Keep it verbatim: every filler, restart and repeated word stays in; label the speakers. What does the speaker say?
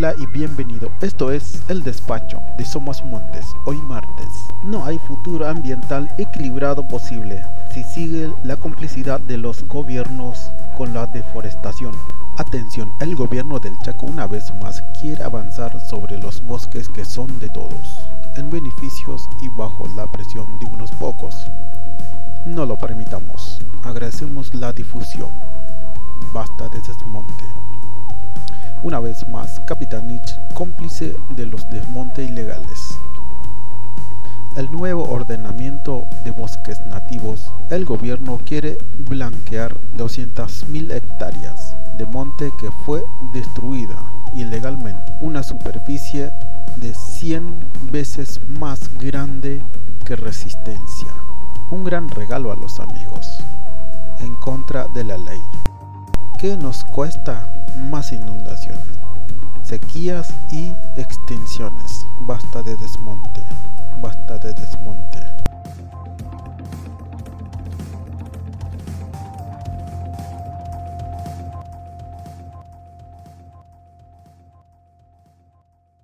Speaker 1: Hola y bienvenido, esto es El Despacho de Somos Montes, hoy martes. No hay futuro ambiental equilibrado posible si sigue la complicidad de los gobiernos con la deforestación. Atención, el gobierno del Chaco una vez más quiere avanzar sobre los bosques que son de todos, en beneficios y bajo la presión de unos pocos. No lo permitamos, agradecemos la difusión. Basta de desmonte. Una vez más, Capitanich, cómplice de los desmontes ilegales. El nuevo ordenamiento de bosques nativos, el gobierno quiere blanquear doscientas mil hectáreas de monte que fue destruida ilegalmente, una superficie de cien veces más grande que Resistencia. Un gran regalo a los amigos, en contra de la ley. ¿Qué nos cuesta? Más inundaciones, sequías y extinciones. Basta de desmonte, basta de desmonte.